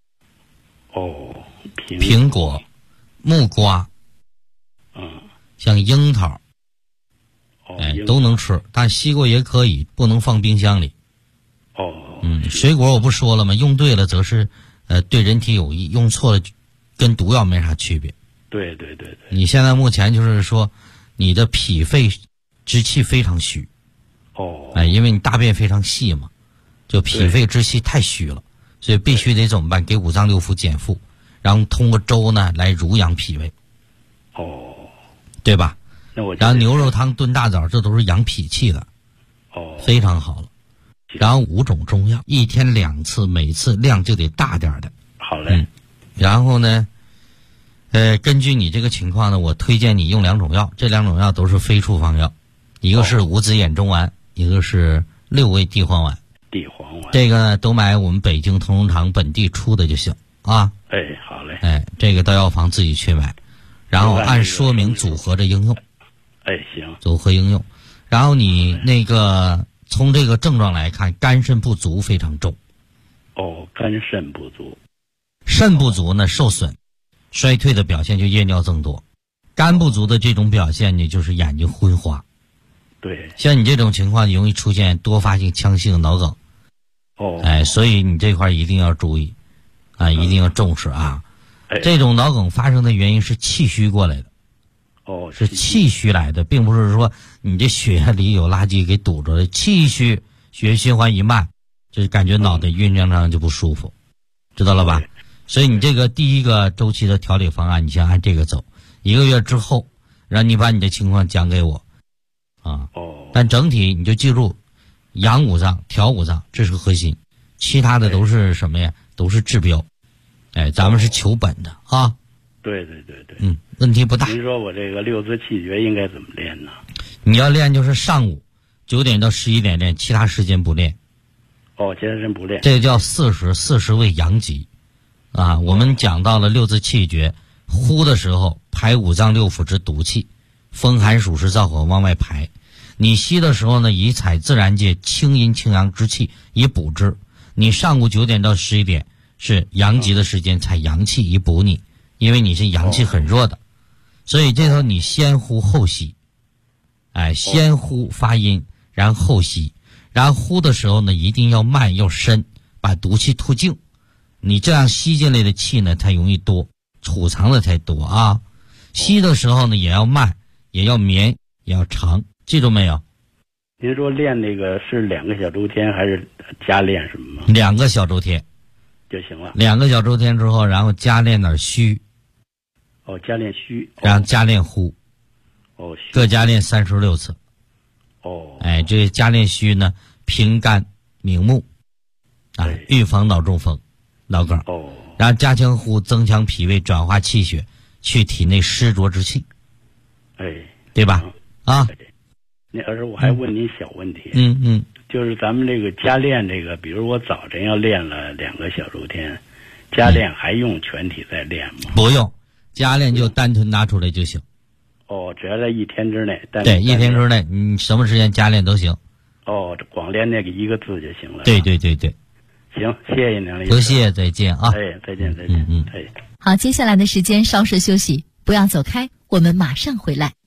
Speaker 3: 苹果、木瓜。像樱桃。都能吃，但西瓜也可以，不能放冰箱里。水果我不说了吗？用对了则是对人体有益，用错了跟毒药没啥区别。
Speaker 6: 对。
Speaker 3: 你现在目前就是说你的脾肺之气非常虚。因为你大便非常细嘛，就脾肺之气太虚了，所以必须得怎么办？给五脏六腑减负，然后通过粥呢来濡养脾胃。对吧？然后牛肉汤炖大枣，这都是养脾气的。非常好了。然后5种中药，1天2次，每次量就得大点的。
Speaker 6: 好嘞。
Speaker 3: 然后呢，根据你这个情况呢，我推荐你用2种药，这2种药都是非处方药，一个是五子眼中丸，一个是6味地黄丸。这个呢，都买我们北京同仁堂本地出的就行啊。
Speaker 6: 好嘞。
Speaker 3: 这个到药房自己去买，然后按说明组合着应用。
Speaker 6: 行。
Speaker 3: 组合应用。然后你那个从这个症状来看，肝肾不足非常重。
Speaker 6: 肝肾不足。
Speaker 3: 肾不足呢，受损衰退的表现就夜尿增多。肝不足的这种表现呢，就是眼睛昏花。
Speaker 6: 对。
Speaker 3: 像你这种情况容易出现多发性腔性脑梗。所以你这块一定要注意啊，一定要重视啊。这种脑梗发生的原因是气虚过来的。是气虚来的，并不是说你这血液里有垃圾给堵着的。气虚，血液循环一慢，就感觉脑袋晕胀胀就不舒服，知道了吧？所以你这个第一个周期的调理方案，你先按这个走，1个月之后，让你把你的情况讲给我啊。但整体你就记住，养五脏、调五脏，这是核心，其他的都是什么呀？都是治标。咱们是求本的啊。
Speaker 6: 对。
Speaker 3: 问题不大。
Speaker 6: 您说我这个六字气诀应该怎么练呢？
Speaker 3: 你要练就是上午9点到11点练，其他时间不练。
Speaker 6: 其他时间不练。
Speaker 3: 这叫40为阳极啊。我们讲到了六字气诀，呼的时候排五脏六腑之毒气，风寒暑湿燥火往外排。你吸的时候呢，以采自然界清阴清阳之气以补之。你上午9点到11点是阳极的时间，采阳气以补你，因为你是阳气很弱的。所以这时候你先呼后吸，先呼发音，然后后吸，然后呼的时候呢，一定要慢要深，把毒气吐净。你这样吸进来的气呢，才容易多，储藏的才多啊。吸的时候呢，也要慢，也要绵，也要长，记住没有？
Speaker 6: 您说练那个是2个小周天，还是加练什么吗
Speaker 3: ？2个小周天
Speaker 6: 就行了。
Speaker 3: 2个小周天之后，然后加练点虚。
Speaker 6: 加练虚，
Speaker 3: 然后加练呼。各加练36次。这加练虚呢，平肝明目，预防脑中风、脑梗。然后加强呼，增强脾胃，转化气血，去体内湿浊之气。对吧？
Speaker 6: 而且我还问您小问题。就是咱们这个加练这个，比如我早晨要练了2个小周天，加练还用全体再练吗？
Speaker 3: 不用，加练就单纯拿出来就行。
Speaker 6: 只要在1天之内。
Speaker 3: 对，1天之内，你什么时间加练都行。
Speaker 6: 光练那个1个字就行了。
Speaker 3: 对。
Speaker 6: 行，谢谢您了。
Speaker 3: 不谢，再见啊。
Speaker 6: 再见。
Speaker 4: 好，接下来的时间稍事休息，不要走开，我们马上回来。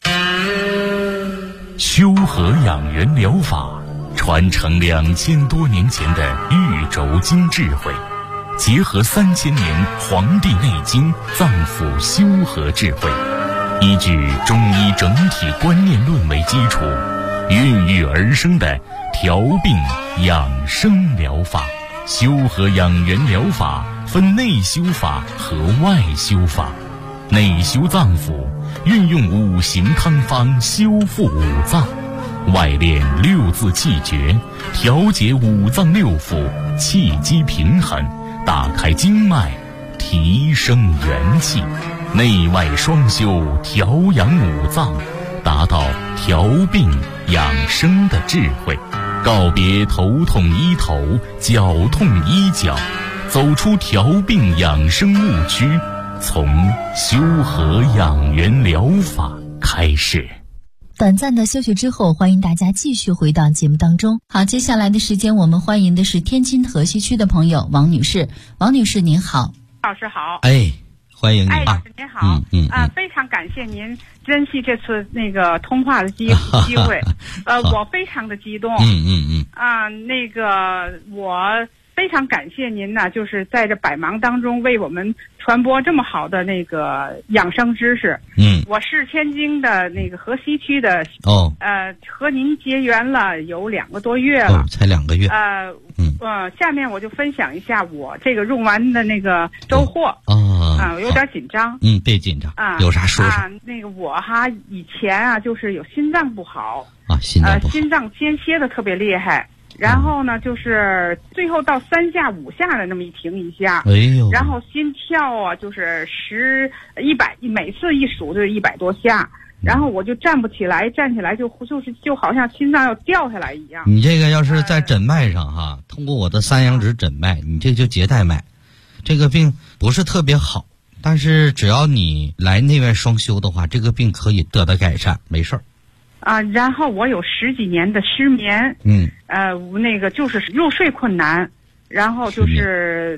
Speaker 1: 修和养元疗法传承2000多年前的玉轴经智慧，结合3000年《黄帝内经》脏腑修和智慧，依据中医整体观念论为基础，孕育而生的调病养生疗法。修和养元疗法分内修法和外修法。内修脏腑，运用5行汤方修复5脏；外练6字气诀，调节5脏6腑，气机平衡，打开经脉，提升元气。内外双修，调养5脏，达到调病养生的智慧。告别头痛医头，脚痛医脚，走出调病养生误区，从修和养元疗法开始。
Speaker 4: 短暂的休息之后，欢迎大家继续回到节目当中。好，接下来的时间我们欢迎的是天津河西区的朋友王女士。王女士您好。
Speaker 7: 老师好。
Speaker 3: 欢迎你。
Speaker 7: 老师您好。非常感谢您珍惜这次那个通话的机会。我非常的激动。我非常感谢您呢，就是在这百忙当中为我们传播这么好的那个养生知识。我是天津的那个河西区的。和您结缘了有2个多月了。
Speaker 3: 才2个月。
Speaker 7: 下面我就分享一下我这个用完的那个收获。我有点紧张。
Speaker 3: 别紧张。有啥说说。
Speaker 7: 那个我以前就是有心脏不好。
Speaker 3: 心脏不好。
Speaker 7: 心脏间歇的特别厉害。然后呢，就是最后到3下5下的那么一停一下，然后心跳就是100，每次一数就是100多下，然后我就站不起来，站起来就好像心脏要掉下来一样。
Speaker 3: 你这个要是在诊脉上通过我的3阳指诊脉，你这就结带脉，这个病不是特别好，但是只要你来内外双修的话，这个病可以得到改善，没事儿。
Speaker 7: 然后我有10几年的失眠。那个就是入睡困难，然后就是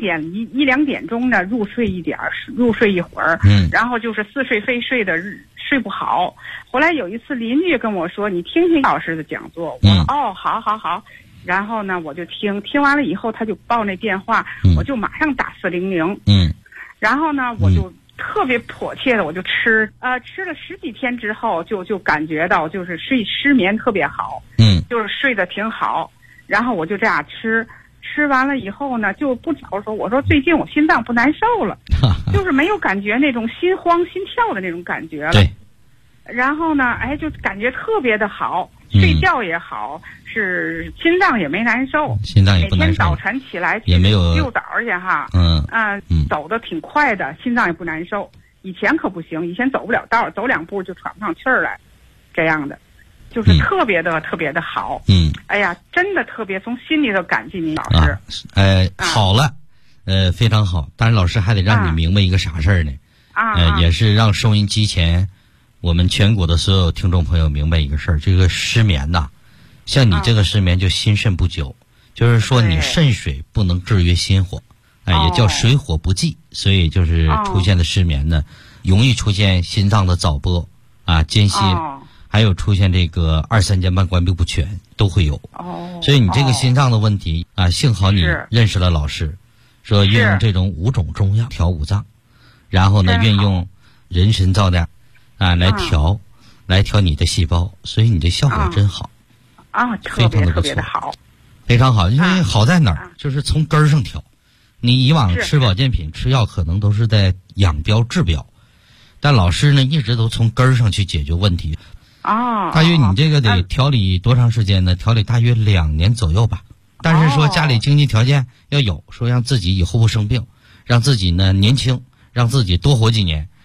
Speaker 7: 1、2点钟呢入睡一会儿。然后就是似睡非睡的睡不好。后来有一次邻居跟我说，你听听老师的讲座。我说好。然后呢我就听完了以后，他就报那电话，我就马上打400。然后呢我就特别迫切的我就吃了10几天之后，就感觉到就是失眠特别好。就是睡得挺好。然后我就这样吃完了以后呢，就不早说，我说最近我心脏不难受了，就是没有感觉那种心慌心跳的那种感觉了。
Speaker 3: 对。
Speaker 7: 然后呢就感觉特别的好，睡觉也好，是心脏也没难受，
Speaker 3: 心脏也不难受，
Speaker 7: 每天早晨起来
Speaker 3: 也没有
Speaker 7: 溜达去走得挺快的，心脏也不难受。以前可不行，以前走不了道，走2步就喘不上气儿来，这样的就是特别的好。真的特别从心里头感激您老师。
Speaker 3: 好了，非常好。但是老师还得让你明白一个啥事儿呢？也是让收音机前我们全国的所有听众朋友明白一个事儿，这个失眠像你这个失眠就心肾不久，就是说你肾水不能制约心火，也叫水火不济，所以就是出现的失眠呢，容易出现心脏的早搏间歇，还有出现这个2、3间半关闭不全都会有。所以你这个心脏的问题幸好你认识了老师，说运用这种5种中药调5脏，然后呢运用人参皂苷来调你的细胞，所以你这效果真好。
Speaker 7: 特别的好，
Speaker 3: 非常好。因为好在哪儿，就是从根儿上调。你以往吃保健品吃药可能都是在养标治标，但老师呢一直都从根儿上去解决问题。大约你这个得调理多长时间呢？调理大约2年左右吧。但是说家里经济条件要有，说让自己以后不生病，让自己呢年轻，让自己多活几年，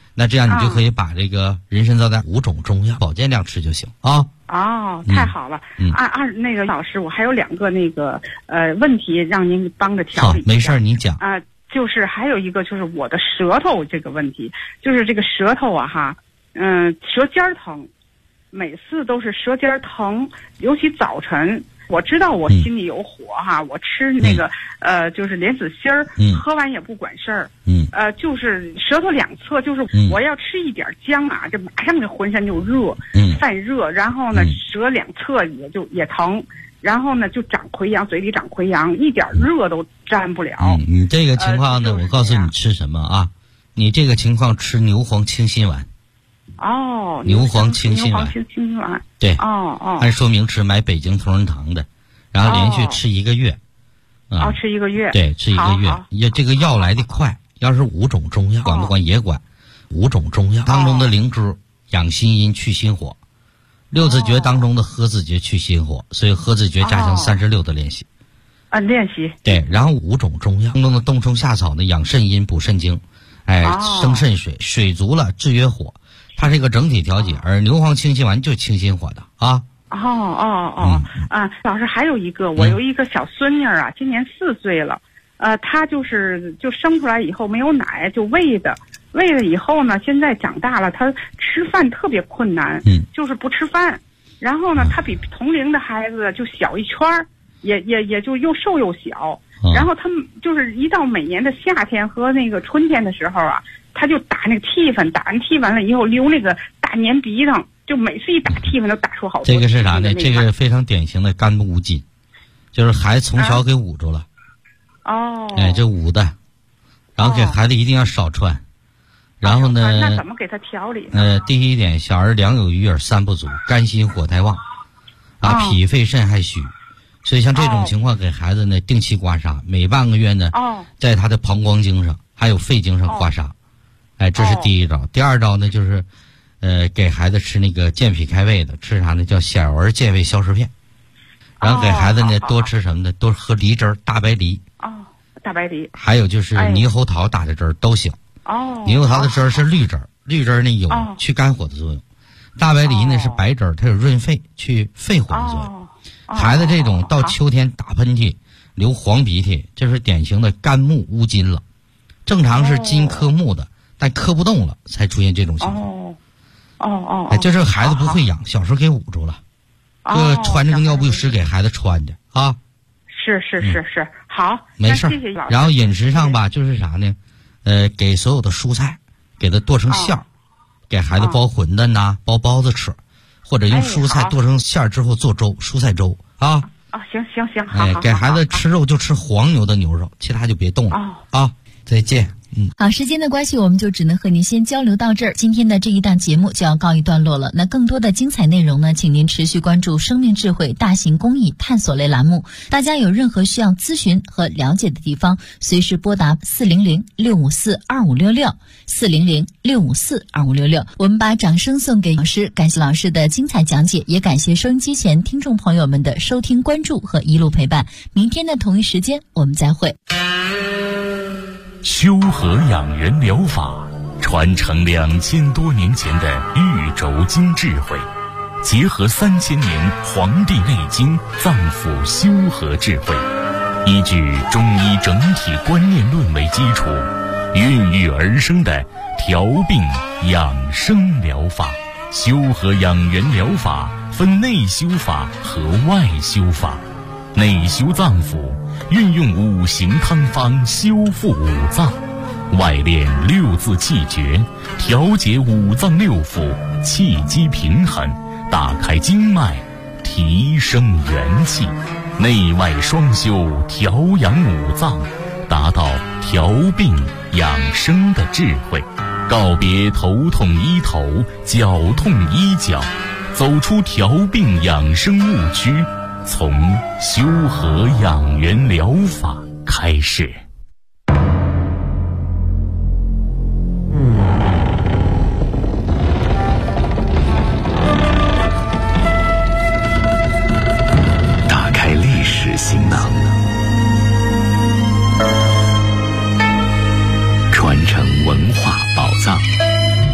Speaker 3: 那这样你就可以把这个人参皂苷5种中药保健量吃就行啊。
Speaker 7: 哦，太好了。那个老师，我还有2个那个问题让您帮着调理一下。
Speaker 3: 好，没事你讲。
Speaker 7: 就是还有一个就是我的舌头这个问题，就是这个舌头啊哈，舌尖疼，每次都是舌尖疼，尤其早晨。我知道我心里有火哈，我吃那个就是莲子心儿，喝完也不管事儿。就是舌头两侧，就是我要吃一点姜啊，就马上这浑身就热，泛热，然后呢舌两侧也疼，然后呢就长溃疡，嘴里长溃疡，一点热都沾不了。
Speaker 3: 你这个情况呢，我告诉你吃什么啊？你这个情况吃牛黄清心丸。
Speaker 7: 哦，
Speaker 3: 牛黄清心丸，对，按说明吃，买北京同仁堂的，然后连续吃1个月，
Speaker 7: 吃1个月，
Speaker 3: 对，吃1个月，也这个药来的快，要是5种中药，管不管也管，5种中药当中的灵芝养心阴去心火，6字诀当中的合子诀去心火，所以合子诀加上36的练习，
Speaker 7: 练习，
Speaker 3: 对，然后5种中药当中的冬虫夏草呢，养肾阴补肾精，生肾水，水足了制约火。它是一个整体调节，而牛黄清心丸就清心火的啊。
Speaker 7: 老师还有一个，我有一个小孙女啊，今年4岁了，她就生出来以后没有奶，就喂了以后呢，现在长大了，她吃饭特别困难，就是不吃饭。然后呢，她比同龄的孩子就小一圈儿，也就又瘦又小。然后他们就是一到每年的夏天和那个春天的时候啊，他就打那个涕粉，打完涕完了以后流那个大粘鼻涕，就每次一打涕粉都打出好多。
Speaker 3: 这个是啥呢？这个非常典型的肝部无津，就是孩子从小给捂住了。这捂的，然后给孩子一定要少穿。然后呢？
Speaker 7: 那怎么给他调理呢？
Speaker 3: 第一点，小儿两有余而三不足，肝心火太旺，脾肺肾还虚。所以像这种情况，给孩子呢定期刮痧，每半个月呢，在他的膀胱经上还有肺经上刮痧，这是第一招。第二招呢，就是给孩子吃那个健脾开胃的，吃啥呢？叫小儿健胃消食片。然后给孩子呢多吃什么呢？多喝梨汁儿，大白梨。
Speaker 7: 大白梨。
Speaker 3: 还有就是猕猴桃打的汁儿都行。猕猴桃的汁儿是绿汁儿，绿汁儿呢有去肝火的作用，大白梨呢是白汁儿，它有润肺去肺火的作用。孩子这种到秋天打喷嚏、流黄鼻涕，这是典型的肝木乌金了。正常是金克木的，但克不动了，才出现这种情况。这是孩子不会养，小时候给捂住了，穿这个尿不湿给孩子穿的啊。
Speaker 7: 是，好，
Speaker 3: 没事。
Speaker 7: 谢谢老师。
Speaker 3: 然后饮食上吧，就是啥呢？给所有的蔬菜给它剁成馅儿，给孩子包馄饨呐、包包子吃。或者用蔬菜剁成馅儿之后做粥，蔬菜粥啊。
Speaker 7: 行，好。
Speaker 3: 给孩子吃肉就吃黄牛的牛肉，其他就别动了再见。
Speaker 4: 好，时间的关系，我们就只能和您先交流到这儿。今天的这一档节目就要告一段落了。那更多的精彩内容呢，请您持续关注生命智慧大型公益探索类栏目。大家有任何需要咨询和了解的地方，随时拨打400-654-2566 400-654-2566。我们把掌声送给老师，感谢老师的精彩讲解，也感谢收音机前听众朋友们的收听关注和一路陪伴。明天的同一时间我们再会。
Speaker 1: 修和养元疗法传承2000多年前的玉轴经智慧，结合3000年《黄帝内经》脏腑修和智慧，依据中医整体观念论为基础，孕育而生的调病养生疗法。修和养元疗法分内修法和外修法。内修脏腑，运用5行汤方修复五脏；外练6字气诀，调节五脏六腑，气机平衡，打开经脉，提升元气。内外双修，调养五脏，达到调病养生的智慧。告别头痛医头，脚痛医脚，走出调病养生误区，从修和养元疗法开始。打开历史行囊，传承文化宝藏。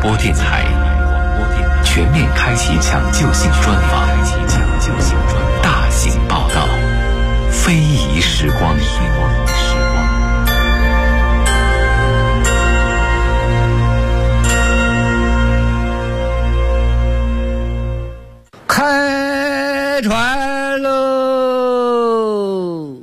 Speaker 8: 播电台，全面开启抢救性专访，大型报道，非遗时光。
Speaker 9: 开船喽！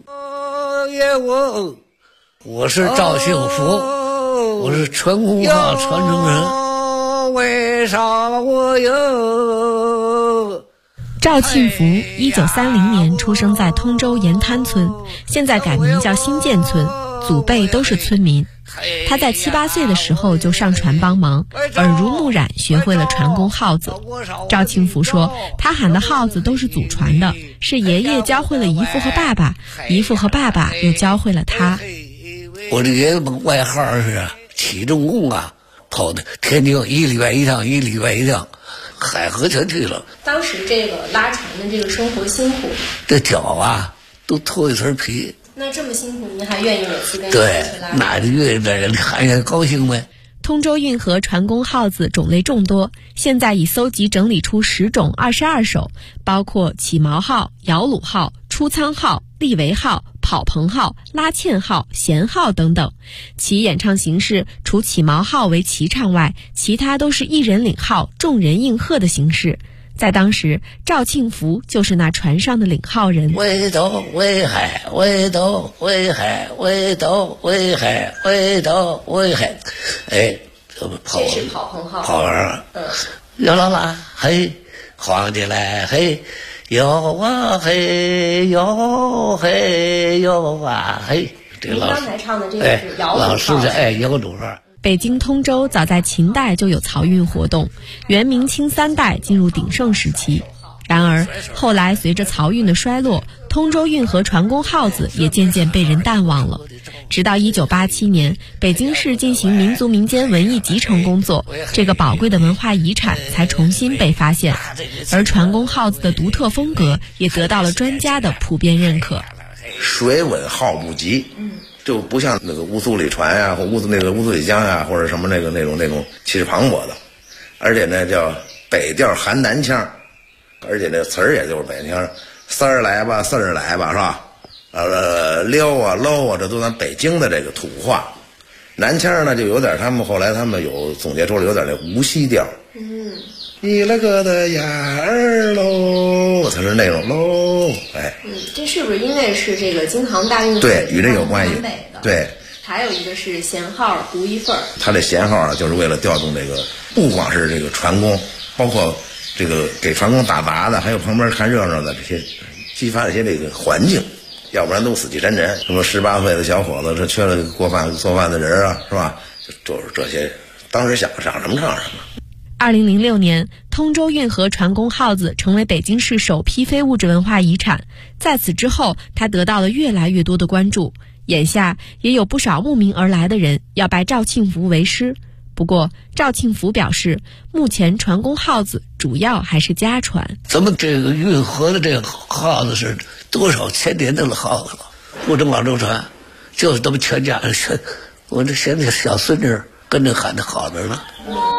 Speaker 9: 我是赵幸福，我是传功号传承人。为啥我有？
Speaker 10: 赵庆福1930年出生在通州盐滩村，现在改名叫新建村，祖辈都是村民。他在7、8岁的时候就上船帮忙，耳濡目染学会了传功号子。赵庆福说，他喊的号子都是祖传的，是爷爷教会了姨父和爸爸，姨父和爸爸又教会了他。
Speaker 9: 我的爷爷外号是起重工啊，跑的天津1礼拜1趟，1礼拜1趟，海河全去了。
Speaker 10: 当时这个拉船的这个生活辛苦，
Speaker 9: 这脚啊都脱一层皮。
Speaker 10: 那这么辛苦，您还愿意每次跟
Speaker 9: 对，那就愿意在这里看见高兴呗。
Speaker 10: 通州运河传功号子种类众多，现在已搜集整理出10种22首，包括起锚号、摇橹号、出舱号、立桅号、跑棚号、拉纤号、弦号等等。其演唱形式除起锚号为齐唱外，其他都是一人领号，众人应和的形式。在当时，赵庆福就是那船上的领号人。
Speaker 9: 围斗围海，围斗围海，围斗围海，围斗围海。哎，这
Speaker 10: 是跑棚号。
Speaker 9: 跑完，摇啦啦，嘿，晃起来，嘿，摇啊嘿，摇嘿摇啊嘿。这个
Speaker 10: 刚才唱的这个是摇橹号。
Speaker 9: 老师的摇橹号。
Speaker 10: 北京通州早在秦代就有漕运活动，元明清3代进入鼎盛时期。然而后来随着漕运的衰落，通州运河传功号子也渐渐被人淡忘了。直到1987年，北京市进行民族民间文艺集成工作，这个宝贵的文化遗产才重新被发现，而传功号子的独特风格也得到了专家的普遍认可。
Speaker 11: 水稳号不急，就不像那个乌苏里船啊，或乌苏里江啊，或者什么那种气势磅礴的，而且呢叫北调含南腔，而且那词儿也就是北腔，丝儿来吧，是吧？溜啊搂啊，这都咱北京的这个土话。南腔呢就有点，后来他们有总结出来有点那无锡调。你那个的眼儿喽，它是那种喽，哎，
Speaker 10: 这是不是因为是这个京杭大运河？
Speaker 11: 对，与这有关系。对，
Speaker 10: 还有一个是弦号独一份儿。
Speaker 11: 它这弦号呢，就是为了调动这个，不光是这个船工，包括这个给船工打杂的，还有旁边看热闹的这些，激发一些这个环境，要不然都死气沉沉。什么18岁的小伙子，这缺了做饭的人啊，是吧？就是这些，当时想什么唱什么。
Speaker 10: 2006年，通州运河传功号子成为北京市首批非物质文化遗产。在此之后，它得到了越来越多的关注。眼下也有不少慕名而来的人要拜赵庆福为师。不过，赵庆福表示，目前传功号子主要还是家传。
Speaker 9: 咱们这个运河的这个号子是多少千年的号子了，不能往周传，就是咱们全家，我这现在小孙女跟着喊的号子了。